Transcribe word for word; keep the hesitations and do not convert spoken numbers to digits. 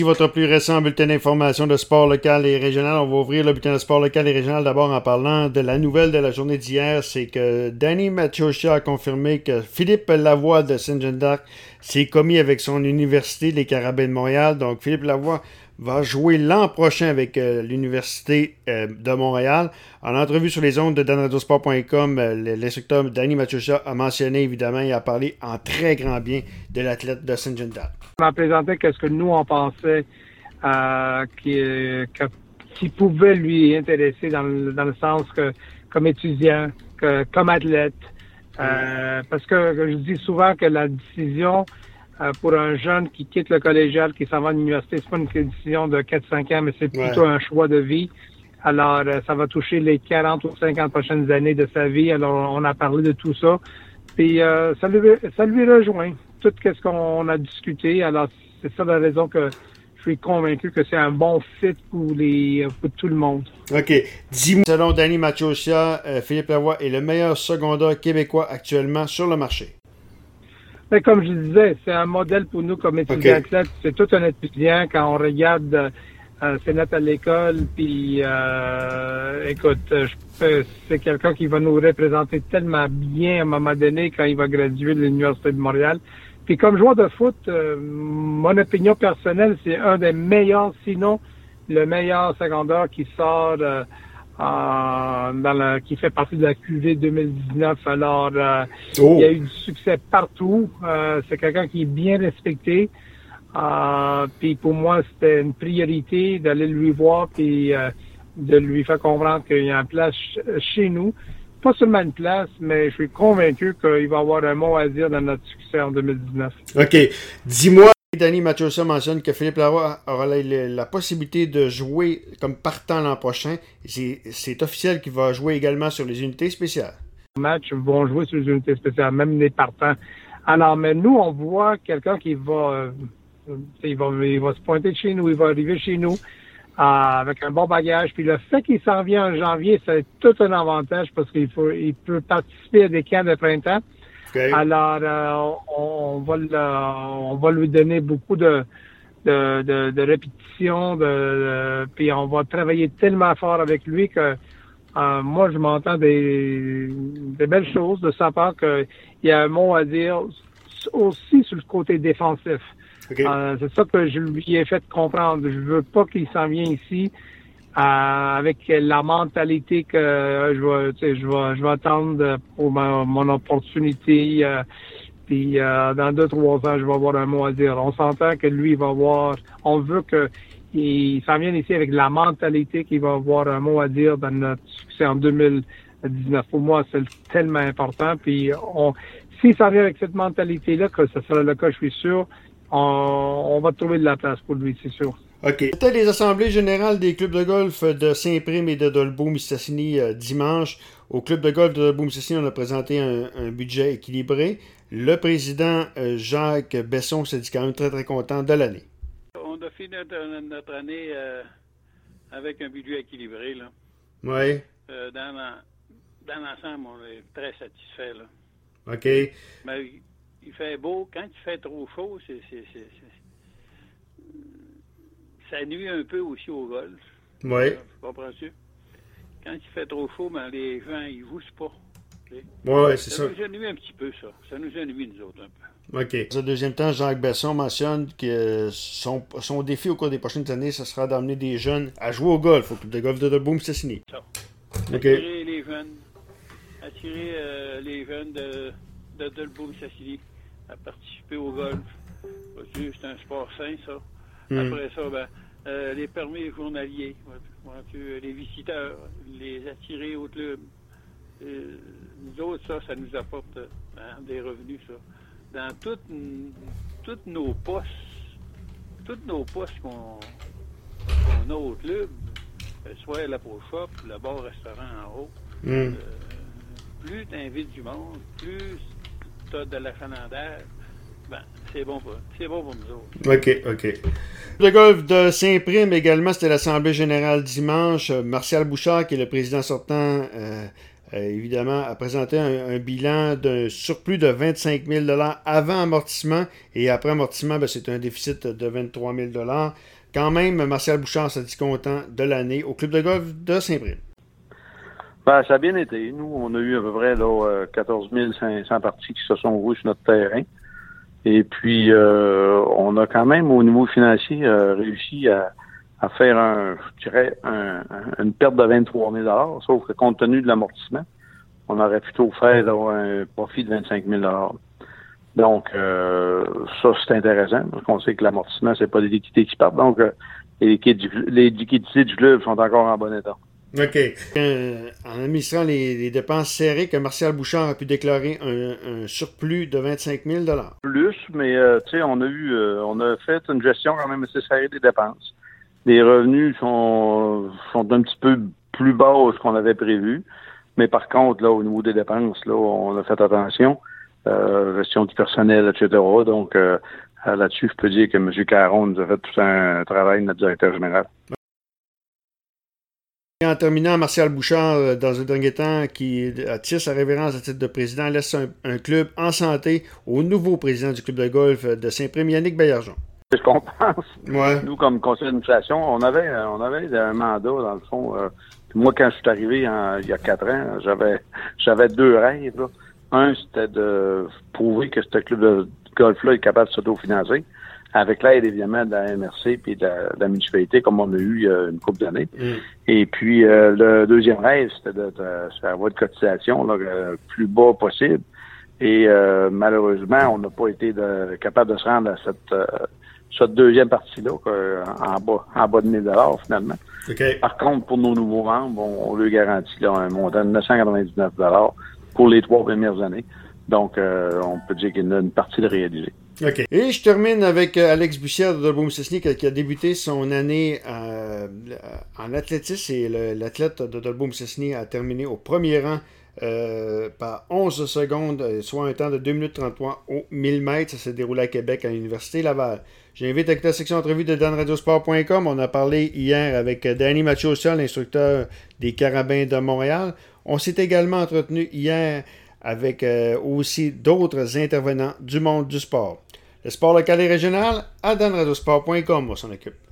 Votre plus récent bulletin d'information de sport local et régional. On va ouvrir le bulletin de sport local et régional d'abord en parlant de la nouvelle de la journée d'hier. C'est que Danny Matiocia a confirmé que Philippe Lavoie de Saint-Jean d'Arc s'est commis avec son université, les Carabins de Montréal. Donc Philippe Lavoie va jouer l'an prochain avec euh, l'Université euh, de Montréal. En entrevue sur les ondes de dan radio sport point com, euh, l'instructeur Danny Matiocia a mentionné évidemment et a parlé en très grand bien de l'athlète de Saint-Jean d'Arc. On a présenté qu'est-ce que nous on pensait euh, qui, que, qui pouvait lui intéresser dans le, dans le sens que comme étudiant, que, comme athlète. Euh, parce que, que je dis souvent que la décision euh, pour un jeune qui quitte le collégial, qui s'en va à l'université, c'est pas une décision de quatre cinq ans, mais c'est plutôt ouais. un choix de vie. Alors, euh, ça va toucher les quarante ou cinquante prochaines années de sa vie. Alors, on a parlé de tout ça. Puis, euh, ça, lui, ça lui rejoint tout ce qu'on a discuté. Alors, c'est ça la raison que je suis convaincu que c'est un bon fit pour, les, pour tout le monde. OK. Dis-moi, selon Danny Matiocia, euh, Philippe Lavoie est le meilleur secondaire québécois actuellement sur le marché. Mais comme je disais, c'est un modèle pour nous comme étudiants athlètes. Okay. C'est tout un étudiant quand on regarde euh, ses notes à l'école. Puis, euh, écoute, je, c'est quelqu'un qui va nous représenter tellement bien à un moment donné quand il va graduer de l'Université de Montréal. Puis comme joueur de foot, euh, mon opinion personnelle, c'est un des meilleurs, sinon le meilleur secondaire qui sort euh, euh, dans la, qui fait partie de la Q V deux mille dix-neuf. Alors, euh, oh. il y a eu du succès partout. Euh, c'est quelqu'un qui est bien respecté. Euh, puis pour moi, c'était une priorité d'aller lui voir puis euh, de lui faire comprendre qu'il y a une place chez nous. Pas seulement une place, mais je suis convaincu qu'il va avoir un mot à dire dans notre succès en deux mille dix-neuf. OK. Dis-moi, Danny Matiocia mentionne que Philippe Lavoie aura la, la, la possibilité de jouer comme partant l'an prochain. C'est, c'est officiel qu'il va jouer également sur les unités spéciales. Les matchs vont jouer sur les unités spéciales, même les partants. Alors, mais nous, on voit quelqu'un qui va, euh, il va, il va se pointer de chez nous, il va arriver chez nous. Euh, avec un bon bagage. Puis le fait qu'il s'en vient en janvier, c'est tout un avantage parce qu'il faut, il peut participer à des camps de printemps. Okay. Alors, euh, on, on, va le, on va lui donner beaucoup de, de, de, de répétitions, de, de, puis on va travailler tellement fort avec lui que euh, moi, je m'entends des, des belles choses de sa part qu'il y a un mot à dire aussi sur le côté défensif. Okay. Euh, c'est ça que je lui ai fait comprendre. Je veux pas qu'il s'en vienne ici euh, avec la mentalité que euh, je vais, tu sais, je vais, je vais attendre pour ma, mon opportunité. Euh, puis euh, dans deux trois ans, je vais avoir un mot à dire. On s'entend que lui, il va avoir. On veut que il s'en vienne ici avec la mentalité qu'il va avoir un mot à dire dans notre succès en deux mille dix-neuf. Pour moi, c'est tellement important. Puis on, s'il s'en vient avec cette mentalité-là, que ce sera le cas, je suis sûr. On, on va trouver de la place pour lui, c'est sûr. OK. C'était les assemblées générales des clubs de golf de Saint-Prime et de Dolbeau-Mistassini euh, dimanche. Au club de golf de Dolbeau-Mistassini, on a présenté un, un budget équilibré. Le président euh, Jacques Besson s'est dit quand même très, très content de l'année. On a fini notre, notre année euh, avec un budget équilibré, là. Oui. Euh, dans, dans l'ensemble, on est très satisfait, là. OK. Mais, il fait beau. Quand il fait trop chaud, c'est, c'est, c'est, c'est... ça nuit un peu aussi au golf. Oui. Comprends-tu? Quand il fait trop chaud, ben, les gens, ils ne jouent pas. Oui, ouais, c'est ça. Ça nous ennuie un petit peu, ça. Ça nous ennuie, nous autres, un peu. OK. Au deuxième temps, Jacques Besson mentionne que son, son défi au cours des prochaines années, ce sera d'amener des jeunes à jouer au golf, au club de golf de Dolbeau-Mistassini. Ça. OK. Attirer les jeunes. Attirer euh, les jeunes de, de Dolbeau-Mistassini à participer au golf. C'est un sport sain, ça. Mm. Après ça, ben, euh, les permis journaliers, les visiteurs, les attirer au club. Euh, nous autres, ça, ça nous apporte hein, des revenus, ça. Dans toutes, toutes nos postes, toutes nos postes qu'on, qu'on a au club, soit la Pro Shop, le bar-restaurant en haut, mm. euh, plus tu invites du monde, plus tu as de l'achalandage, ben, c'est bon pour, c'est bon pour nous autres. OK, OK. Le golf de Saint-Prime également, c'était l'Assemblée générale dimanche. Martial Bouchard, qui est le président sortant, euh, euh, évidemment, a présenté un, un bilan d'un surplus de vingt-cinq mille dollars avant amortissement, et après amortissement, ben, c'est un déficit de vingt-trois mille dollars. Quand même, Martial Bouchard s'est dit content de l'année au club de golf de Saint-Prime. Ben, ça a bien été. Nous, on a eu à peu près là, quatorze mille cinq cents parties qui se sont jouées sur notre terrain. Et puis, euh, on a quand même, au niveau financier, euh, réussi à, à faire, un, je dirais, un, un, une perte de vingt-trois mille dollars, sauf que compte tenu de l'amortissement, on aurait plutôt fait là, un profit de vingt-cinq mille dollars. Donc, euh, ça, c'est intéressant, parce qu'on sait que l'amortissement, c'est pas des liquidités qui partent. Donc, euh, les, les liquidités du club sont encore en bon état. OK. Euh, en administrant les, les dépenses serrées, que Martial Bouchard a pu déclarer un, un surplus de vingt-cinq mille dollars. Plus, mais euh, tu sais, on a eu, euh, on a fait une gestion quand même assez serrée des dépenses. Les revenus sont, sont un petit peu plus bas que ce qu'on avait prévu, mais par contre, là, au niveau des dépenses, là, on a fait attention, euh, gestion du personnel, et cetera. Donc, euh, là-dessus, je peux dire que M. Caron nous a fait tout un travail, notre directeur général. En terminant, Martial Bouchard, dans un dernier temps, qui attire sa révérence à titre de président, laisse un, un club en santé au nouveau président du club de golf de Saint-Prime, Yannick Baillargeon. C'est ce qu'on pense. Ouais. Nous, comme conseil d'administration, on avait, on avait un mandat, dans le fond. Euh, moi, quand je suis arrivé en, il y a quatre ans, j'avais, j'avais deux rêves. Là. Un, c'était de prouver que ce club de golf-là est capable de s'autofinancer, avec l'aide, évidemment, de la M R C et de la, de la municipalité, comme on a eu il y a une couple d'années. Mm. Et puis, euh, le deuxième rêve, c'était de, de, de faire avoir de cotisation là, le plus bas possible. Et euh, malheureusement, on n'a pas été de, capable de se rendre à cette, euh, cette deuxième partie-là, en bas, en bas de mille dollars finalement. Okay. Par contre, pour nos nouveaux membres, on, on leur garantit là, un montant de neuf cent quatre-vingt-dix-neuf dollars pour les trois premières années. Donc, euh, on peut dire qu'il y a une partie de réaliser. OK. Et je termine avec Alex Bussière de Dolbeau-Mistassini qui a débuté son année euh, en athlétisme, et le, l'athlète de Dolbeau-Mistassini a terminé au premier rang euh, par onze secondes, soit un temps de deux minutes trente-trois au mille mètres. Ça s'est déroulé à Québec à l'Université Laval. J'invite à écouter la section entrevue de dan radio sport point com. On a parlé hier avec Danny Machocia, l'instructeur des Carabins de Montréal. On s'est également entretenu hier avec euh, aussi d'autres intervenants du monde du sport. Le sport local et régional, à dan radio sport point com, on s'en occupe.